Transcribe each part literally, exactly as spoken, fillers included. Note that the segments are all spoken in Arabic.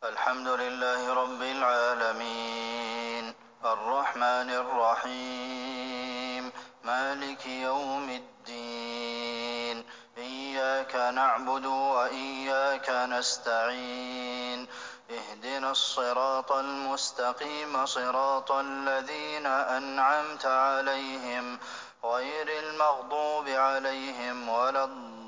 الحمد لله رب العالمين الرحمن الرحيم مالك يوم الدين إياك نعبد وإياك نستعين اهدنا الصراط المستقيم صراط الذين أنعمت عليهم غير المغضوب عليهم ولا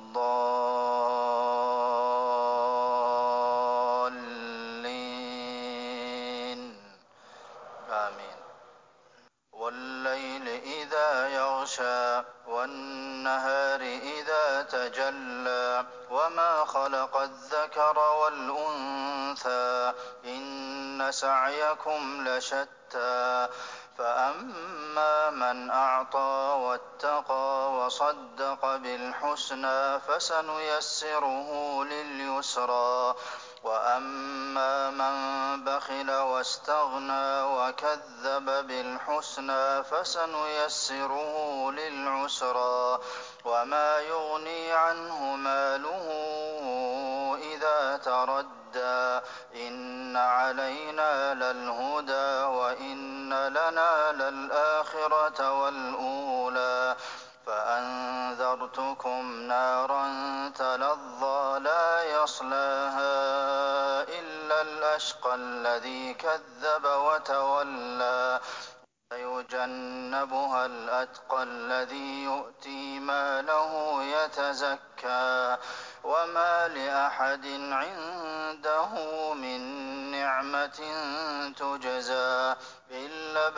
الضالين آمين والليل إذا يغشى والنهار إذا تجلى وما خلق الذكر والأنثى إن سعيكم لشتى فأما من أعطى واتقى وصدق بالحسنى فسنيسره لليسرى وأما من بخل واستغنى وكذب بالحسنى فسنيسره للعسرى وما يغني عنه ماله إذا تردى إن علينا للهدى وإن لنا للآخرة والأولى فأنذرتكم نارا تلظى لا يصلاها إلا الأشقى الذي كذب وتولى سيجنبها الأتقى الذي يؤتي ماله يتزكى وما لأحد عنده من نعمة تجزى إلا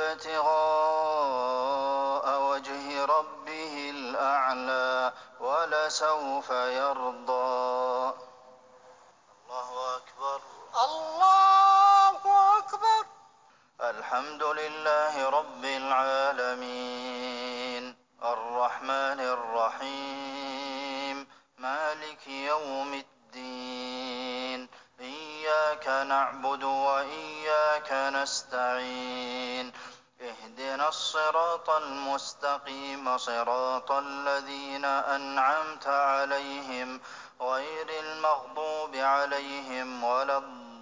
ابتغاء وجه ربه الأعلى ولسوف يرضى. الله أكبر الله أكبر. الحمد لله رب العالمين الرحمن الرحيم مالك يوم الدين إياك نعبد وإياك نستعين اهدنا الصراط المستقيم صراط الذين أنعمت عليهم غير المغضوب عليهم ولا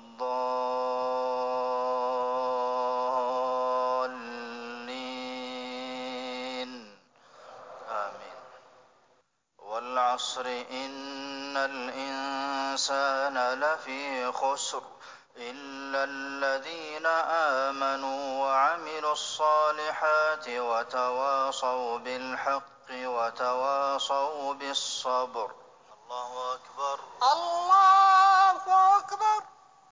الضالين آمين والعصر إن الإنسان لفي خسر إلا الذين آمنوا وعملوا الصالحات وتواصوا بالحق وتواصوا بالصبر. الله أكبر الله أكبر.